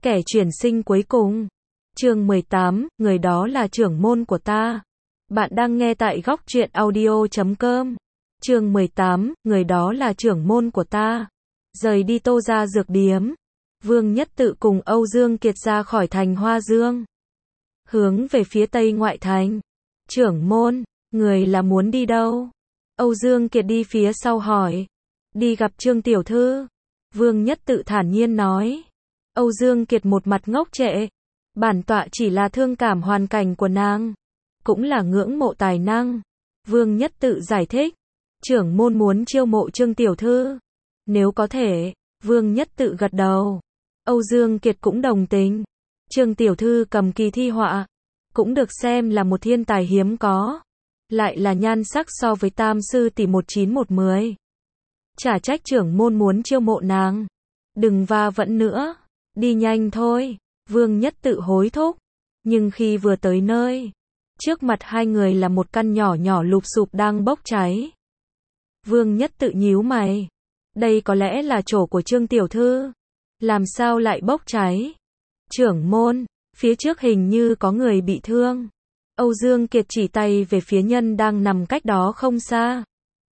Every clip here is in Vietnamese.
Kẻ chuyển sinh cuối cùng. Chương 18, người đó là trưởng môn của ta. Bạn đang nghe tại góc truyện audio.com. Chương 18, người đó là trưởng môn của ta. Rời đi Tô gia dược điếm, Vương Nhất Tự cùng Âu Dương Kiệt ra khỏi thành Hoa Dương, hướng về phía tây ngoại thành. Trưởng môn, người là muốn đi đâu? Âu Dương Kiệt đi phía sau hỏi. Đi gặp Trương tiểu thư. Vương Nhất Tự thản nhiên nói. Âu Dương Kiệt một mặt ngốc trệ. Bản tọa chỉ là thương cảm hoàn cảnh của nàng, cũng là ngưỡng mộ tài năng. Vương Nhất Tự giải thích. Trưởng môn muốn chiêu mộ Trương tiểu thư. Nếu có thể. Vương Nhất Tự gật đầu. Âu Dương Kiệt cũng đồng tình. Trương tiểu thư cầm kỳ thi họa, cũng được xem là một thiên tài hiếm có. Lại là nhan sắc so với tam sư tỷ 19-10. Chả trách trưởng môn muốn chiêu mộ nàng. Đừng va vẫn nữa. Đi nhanh thôi. Vương Nhất Tự hối thúc. Nhưng khi vừa tới nơi, trước mặt hai người là một căn nhỏ nhỏ lụp xụp đang bốc cháy. Vương Nhất Tự nhíu mày. Đây có lẽ là chỗ của Trương tiểu thư. Làm sao lại bốc cháy? Trưởng môn, phía trước hình như có người bị thương. Âu Dương Kiệt chỉ tay về phía nhân đang nằm cách đó không xa.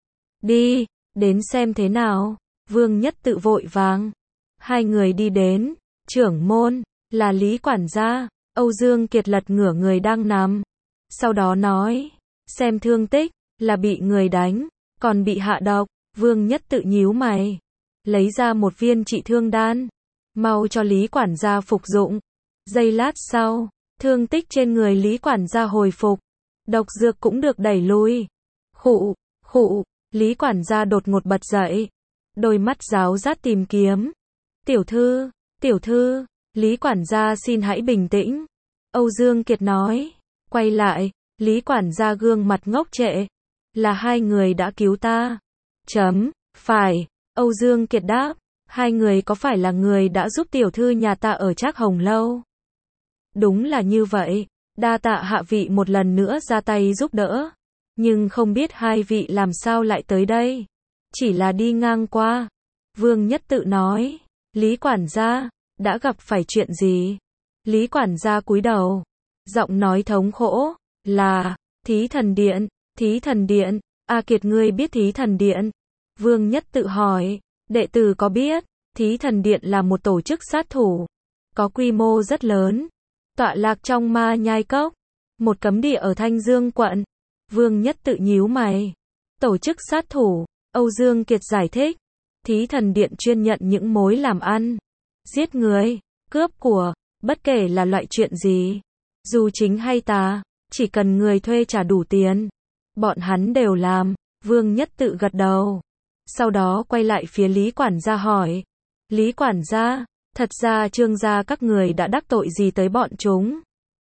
Đi, đến xem thế nào. Vương Nhất Tự vội vàng. Hai người đi đến. Trưởng môn, là Lý quản gia. Âu Dương Kiệt lật ngửa người đang nằm. Sau đó nói, xem thương tích, là bị người đánh, còn bị hạ độc. Vương Nhất Tự nhíu mày, lấy ra một viên trị thương đan, mau cho Lý quản gia phục dụng. Giây lát sau, thương tích trên người Lý quản gia hồi phục, độc dược cũng được đẩy lui. Khụ, khụ, Lý quản gia đột ngột bật dậy, đôi mắt ráo rát tìm kiếm. Tiểu thư, Lý quản gia xin hãy bình tĩnh. Âu Dương Kiệt nói, quay lại, Lý quản gia gương mặt ngốc trệ. Là hai người đã cứu ta. Phải, Âu Dương Kiệt đáp, hai người có phải là người đã giúp tiểu thư nhà ta ở Trác Hồng lâu? Đúng là như vậy, đa tạ hạ vị một lần nữa ra tay giúp đỡ. Nhưng không biết hai vị làm sao lại tới đây? Chỉ là đi ngang qua. Vương Nhất Tự nói, Lý quản gia, đã gặp phải chuyện gì? Lý quản gia cúi đầu, giọng nói thống khổ, là, Thí Thần Điện, A Kiệt ngươi biết Thí Thần Điện? Vương Nhất Tự hỏi, đệ tử có biết, Thí Thần Điện là một tổ chức sát thủ, có quy mô rất lớn, tọa lạc trong Ma Nhai Cốc, một cấm địa ở Thanh Dương quận. Vương Nhất Tự nhíu mày. Tổ chức sát thủ, Âu Dương Kiệt giải thích, Thí Thần Điện chuyên nhận những mối làm ăn, giết người, cướp của, bất kể là loại chuyện gì, dù chính hay tà, chỉ cần người thuê trả đủ tiền, bọn hắn đều làm. Vương Nhất Tự gật đầu. Sau đó quay lại phía Lý quản gia hỏi, Lý quản gia, thật ra Trương gia các người đã đắc tội gì tới bọn chúng?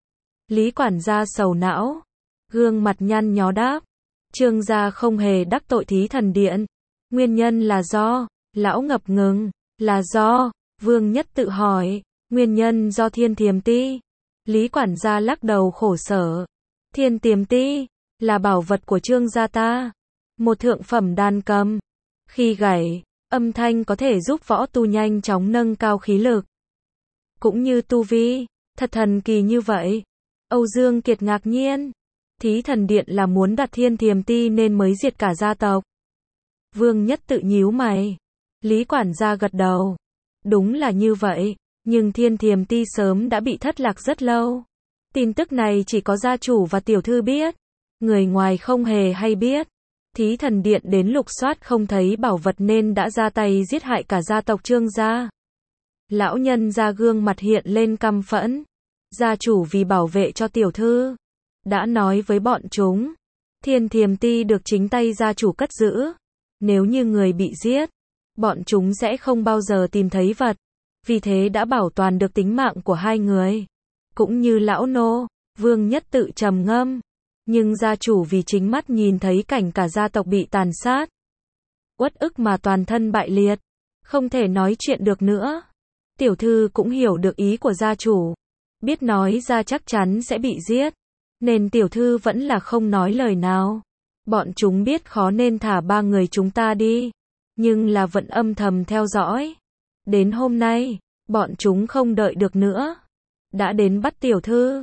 Lý quản gia sầu não, gương mặt nhăn nhó đáp, Trương gia không hề đắc tội Thí Thần Điện. Nguyên nhân là do, lão ngập ngừng, là do, Vương Nhất Tự hỏi, nguyên nhân do Thiên Tiềm Ti. Lý quản gia lắc đầu khổ sở, Thiên Tiềm Ti, là bảo vật của Trương gia ta. Một thượng phẩm đan cầm. Khi gảy, âm thanh có thể giúp võ tu nhanh chóng nâng cao khí lực. Cũng như tu vi, thật thần kỳ như vậy. Âu Dương Kiệt ngạc nhiên. Thí Thần Điện là muốn đặt Thiên Tiềm Ti nên mới diệt cả gia tộc. Vương Nhất Tự nhíu mày. Lý quản gia gật đầu. Đúng là như vậy, nhưng Thiên Tiềm Ti sớm đã bị thất lạc rất lâu. Tin tức này chỉ có gia chủ và tiểu thư biết. Người ngoài không hề hay biết. Thí Thần Điện đến lục soát không thấy bảo vật nên đã ra tay giết hại cả gia tộc Trương gia. Lão nhân ra gương mặt hiện lên căm phẫn. Gia chủ vì bảo vệ cho tiểu thư, đã nói với bọn chúng, Thiên Tiềm Ti được chính tay gia chủ cất giữ. Nếu như người bị giết, bọn chúng sẽ không bao giờ tìm thấy vật. Vì thế đã bảo toàn được tính mạng của hai người. Cũng như lão nô. Vương Nhất Tự trầm ngâm. Nhưng gia chủ vì chính mắt nhìn thấy cảnh cả gia tộc bị tàn sát, uất ức mà toàn thân bại liệt, không thể nói chuyện được nữa. Tiểu thư cũng hiểu được ý của gia chủ, biết nói ra chắc chắn sẽ bị giết, nên tiểu thư vẫn là không nói lời nào. Bọn chúng biết khó nên thả ba người chúng ta đi, nhưng là vẫn âm thầm theo dõi. Đến hôm nay, Bọn chúng không đợi được nữa. Đã đến bắt tiểu thư.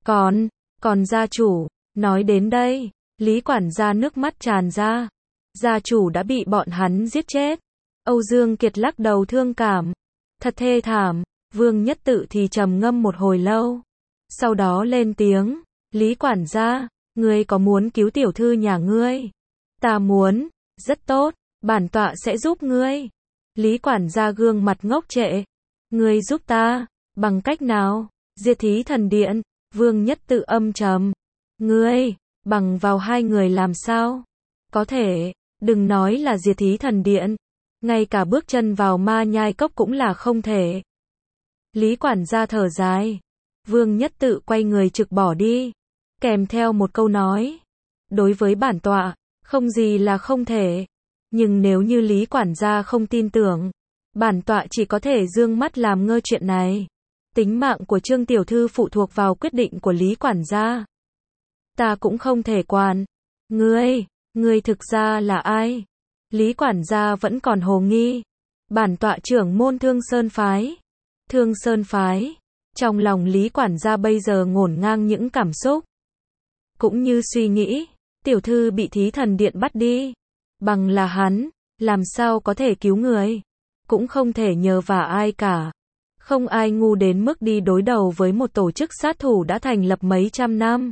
Còn gia chủ, nói đến đây, Lý quản gia nước mắt tràn ra. Gia chủ đã bị bọn hắn giết chết. Âu Dương Kiệt lắc đầu thương cảm. Thật thê thảm. Vương Nhất Tự thì trầm ngâm một hồi lâu. Sau đó lên tiếng. Lý quản gia, ngươi có muốn cứu tiểu thư nhà ngươi? Ta muốn. Rất tốt, bản tọa sẽ giúp ngươi. Lý quản gia gương mặt ngốc trệ. Ngươi giúp ta, bằng cách nào? Diệt Thí Thần Điện. Vương Nhất Tự âm trầm. Ngươi, bằng vào hai người làm sao? Có thể, đừng nói là Diệt Thí Thần Điện. Ngay cả bước chân vào Ma Nhai Cốc cũng là không thể. Lý quản gia thở dài. Vương Nhất Tự quay người trực bỏ đi. Kèm theo một câu nói. Đối với bản tọa, không gì là không thể. Nhưng nếu như Lý quản gia không tin tưởng, bản tọa chỉ có thể dương mắt làm ngơ chuyện này. Tính mạng của Trương tiểu thư phụ thuộc vào quyết định của Lý quản gia. Ta cũng không thể quản. Ngươi thực ra là ai? Lý quản gia vẫn còn hồ nghi. Bản tọa trưởng môn Thương Sơn phái. Thương Sơn phái. Trong lòng Lý quản gia bây giờ ngổn ngang những cảm xúc. Cũng như suy nghĩ, tiểu thư bị Thí Thần Điện bắt đi. Bằng là hắn, làm sao có thể cứu người? Cũng không thể nhờ vả ai cả. Không ai ngu đến mức đi đối đầu với một tổ chức sát thủ đã thành lập mấy trăm năm.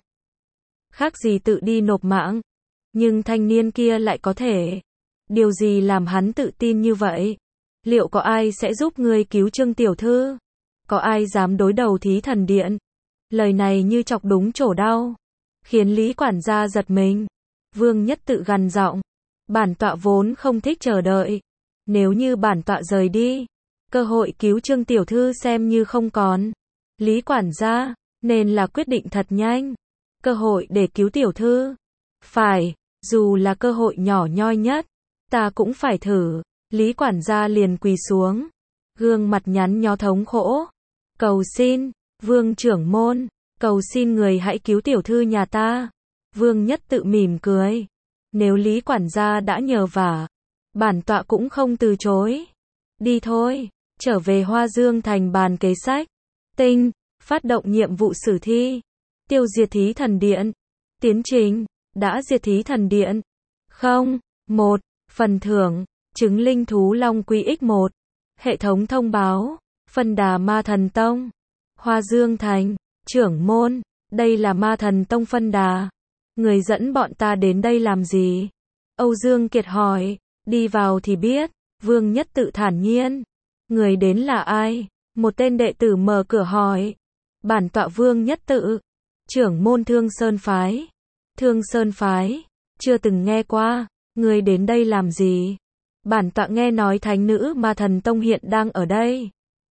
Khác gì tự đi nộp mạng. Nhưng thanh niên kia lại có thể. Điều gì làm hắn tự tin như vậy? Liệu có ai sẽ giúp ngươi cứu Trương tiểu thư? Có ai dám đối đầu Thí Thần Điện? Lời này như chọc đúng chỗ đau, khiến Lý quản gia giật mình. Vương Nhất Tự gằn giọng. Bản tọa vốn không thích chờ đợi. Nếu như bản tọa rời đi, cơ hội cứu Trương tiểu thư xem như không còn. Lý quản gia, nên là quyết định thật nhanh. Cơ hội để cứu tiểu thư. Phải, dù là cơ hội nhỏ nhoi nhất, ta cũng phải thử. Lý quản gia liền quỳ xuống. Gương mặt nhắn nhó thống khổ. Cầu xin, Vương trưởng môn, cầu xin người hãy cứu tiểu thư nhà ta. Vương Nhất Tự mỉm cười. Nếu Lý quản gia đã nhờ vả, bản tọa cũng không từ chối. Đi thôi, trở về Hoa Dương thành bàn kế sách. Tinh, phát động nhiệm vụ sử thi. Tiêu diệt Thí Thần Điện. Tiến trình, đã diệt Thí Thần Điện. Không, 1. Phần thưởng, trứng linh thú Long Quy X1. Hệ thống thông báo, Phân Đà Ma Thần Tông. Hoa Dương thành, trưởng môn, đây là Ma Thần Tông Phân Đà. Người dẫn bọn ta đến đây làm gì? Âu Dương Kiệt hỏi. Đi vào thì biết. Vương Nhất Tự thản nhiên. Người đến là ai? Một tên đệ tử mở cửa hỏi. Bản tọa Vương Nhất Tự, trưởng môn Thương Sơn phái. Thương Sơn phái? Chưa từng nghe qua. Người đến đây làm gì? Bản tọa nghe nói thánh nữ Ma Thần Tông hiện đang ở đây.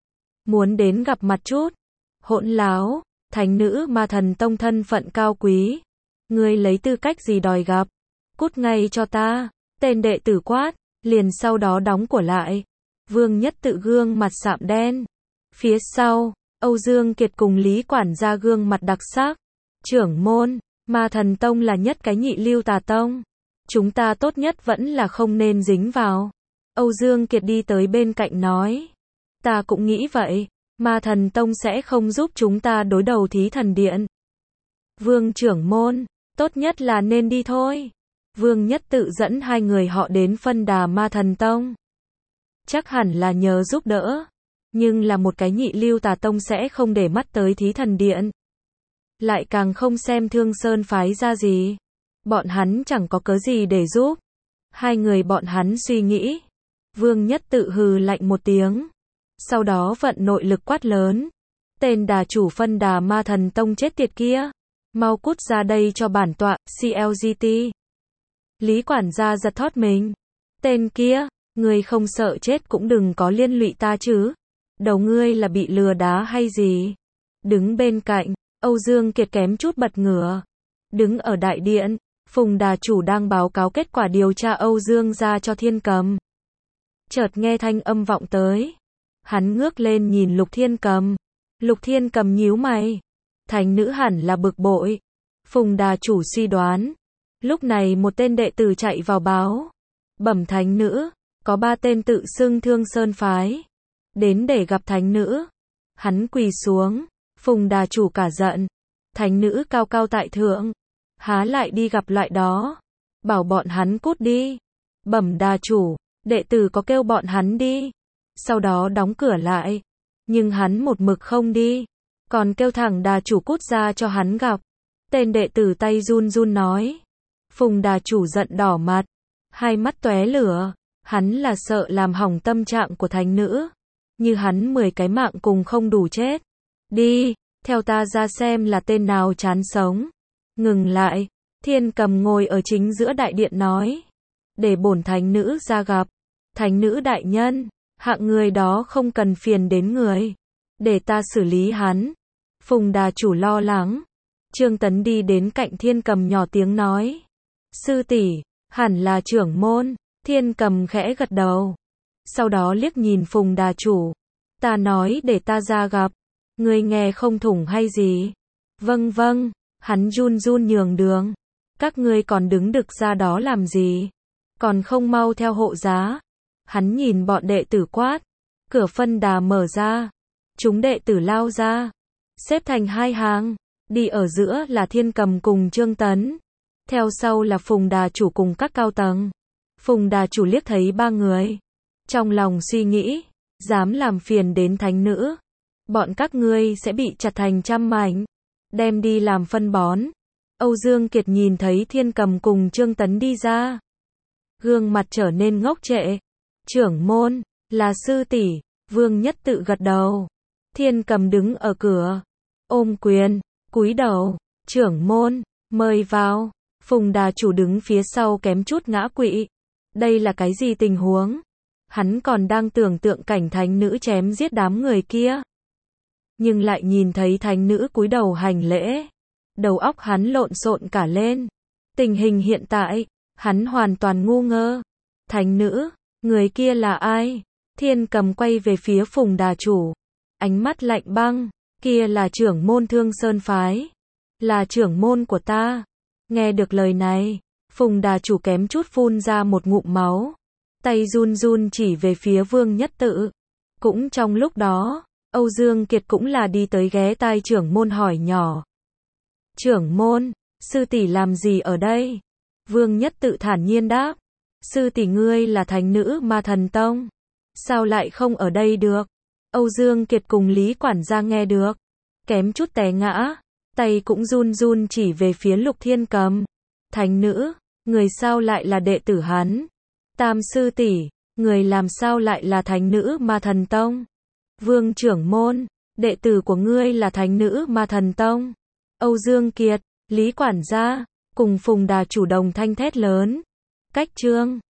Muốn đến gặp mặt chút. Hỗn láo, thánh nữ Ma Thần Tông thân phận cao quý. Ngươi lấy tư cách gì đòi gặp? Cút ngay cho ta. Tên đệ tử quát, liền sau đó đóng cửa lại. Vương Nhất Tự gương mặt sạm đen. Phía sau, Âu Dương Kiệt cùng Lý quản gia gương mặt đặc sắc. Trưởng môn, Ma Thần Tông là nhất cái nhị lưu tà tông. Chúng ta tốt nhất vẫn là không nên dính vào. Âu Dương Kiệt đi tới bên cạnh nói. Ta cũng nghĩ vậy. Ma Thần Tông sẽ không giúp chúng ta đối đầu Thí Thần Điện. Vương trưởng môn, tốt nhất là nên đi thôi. Vương Nhất Tự dẫn hai người họ đến Phân Đà Ma Thần Tông. Chắc hẳn là nhờ giúp đỡ. Nhưng là một cái nhị lưu tà tông sẽ không để mắt tới Thí Thần Điện. Lại càng không xem Thương Sơn phái ra gì. Bọn hắn chẳng có cớ gì để giúp. Hai người bọn hắn suy nghĩ. Vương Nhất Tự hừ lạnh một tiếng. Sau đó vận nội lực quát lớn. Tên đà chủ Phân Đà Ma Thần Tông chết tiệt kia. Mau cút ra đây cho bản tọa, CLGT. Lý quản gia giật thót mình. Tên kia, ngươi không sợ chết cũng đừng có liên lụy ta chứ. Đầu ngươi là bị lừa đá hay gì? Đứng bên cạnh, Âu Dương Kiệt kém chút bật ngửa. Đứng ở đại điện, Phùng đà chủ đang báo cáo kết quả điều tra Âu Dương ra cho Thiên Cầm. Chợt nghe thanh âm vọng tới. Hắn ngước lên nhìn Lục Thiên Cầm. Lục Thiên Cầm nhíu mày. Thánh nữ hẳn là bực bội. Phùng đà chủ suy đoán. Lúc này một tên đệ tử chạy vào báo. Bẩm thánh nữ, có 3 tên tự xưng Thương Sơn phái. đến để gặp thánh nữ. Hắn quỳ xuống, Phùng đà chủ cả giận. Thánh nữ cao cao tại thượng, há lại đi gặp loại đó. Bảo bọn hắn cút đi. Bẩm đà chủ, đệ tử có kêu bọn hắn đi. Sau đó đóng cửa lại. Nhưng hắn một mực không đi. Còn kêu thẳng đà chủ cút ra cho hắn gặp. Tên đệ tử tay run run nói. Phùng đà chủ giận đỏ mặt. Hai mắt tóe lửa. Hắn là sợ làm hỏng tâm trạng của thánh nữ. Như hắn 10 cái mạng cùng không đủ chết. Đi, theo ta ra xem là tên nào chán sống. Ngừng lại. Thiên Cầm ngồi ở chính giữa đại điện nói. Để bổn thánh nữ ra gặp. Thánh nữ đại nhân, hạng người đó không cần phiền đến người. Để ta xử lý hắn. Phùng đà chủ lo lắng. Trương Tấn đi đến cạnh Thiên Cầm nhỏ tiếng nói. Sư tỷ, hẳn là trưởng môn. Thiên Cầm khẽ gật đầu. Sau đó liếc nhìn Phùng đà chủ. Ta nói để ta ra gặp. Ngươi nghe không thủng hay gì? Vâng vâng, hắn run run nhường đường. Các ngươi còn đứng đực ra đó làm gì? Còn không mau theo hộ giá. Hắn nhìn bọn đệ tử quát. Cửa phân đà mở ra. Chúng đệ tử lao ra. Xếp thành hai hàng. Đi ở giữa là Thiên Cầm cùng Trương Tấn. Theo sau là Phùng đà chủ cùng các cao tầng. Phùng đà chủ liếc thấy ba người. Trong lòng suy nghĩ. Dám làm phiền đến thánh nữ. Bọn các ngươi sẽ bị chặt thành trăm mảnh. Đem đi làm phân bón. Âu Dương Kiệt nhìn thấy Thiên Cầm cùng Trương Tấn đi ra. Gương mặt trở nên ngốc trệ. Trưởng môn, là sư tỷ. Vương Nhất Tự gật đầu. Thiên Cầm đứng ở cửa. Ôm quyền, cúi đầu. Trưởng môn, mời vào. Phùng đà chủ đứng phía sau kém chút ngã quỵ. Đây là cái gì tình huống? Hắn còn đang tưởng tượng cảnh thánh nữ chém giết đám người kia. Nhưng lại nhìn thấy thánh nữ cúi đầu hành lễ. Đầu óc hắn lộn xộn cả lên. Tình hình hiện tại, hắn hoàn toàn ngu ngơ. Thánh nữ, người kia là ai? Thiên Cầm quay về phía Phùng đà chủ. Ánh mắt lạnh băng, kia là trưởng môn Thương Sơn phái. Là trưởng môn của ta. Nghe được lời này, Phùng đà chủ kém chút phun ra một ngụm máu. Tay run run chỉ về phía Vương Nhất Tự. Cũng trong lúc đó, Âu Dương Kiệt cũng là đi tới ghé tai trưởng môn hỏi nhỏ. Trưởng môn, sư tỷ làm gì ở đây? Vương Nhất Tự thản nhiên đáp. Sư tỷ ngươi là thánh nữ Ma Thần Tông. Sao lại không ở đây được? Âu Dương Kiệt cùng Lý quản gia nghe được. Kém chút té ngã. Tay cũng run run chỉ về phía Lục Thiên Cầm. Thánh nữ, người sao lại là đệ tử hắn? Tam sư tỷ, người làm sao lại là thánh nữ Ma Thần Tông? Vương trưởng môn, đệ tử của ngươi là thánh nữ Ma Thần Tông. Âu Dương Kiệt, Lý quản gia, cùng Phùng đà chủ đồng thanh thét lớn. Cách chương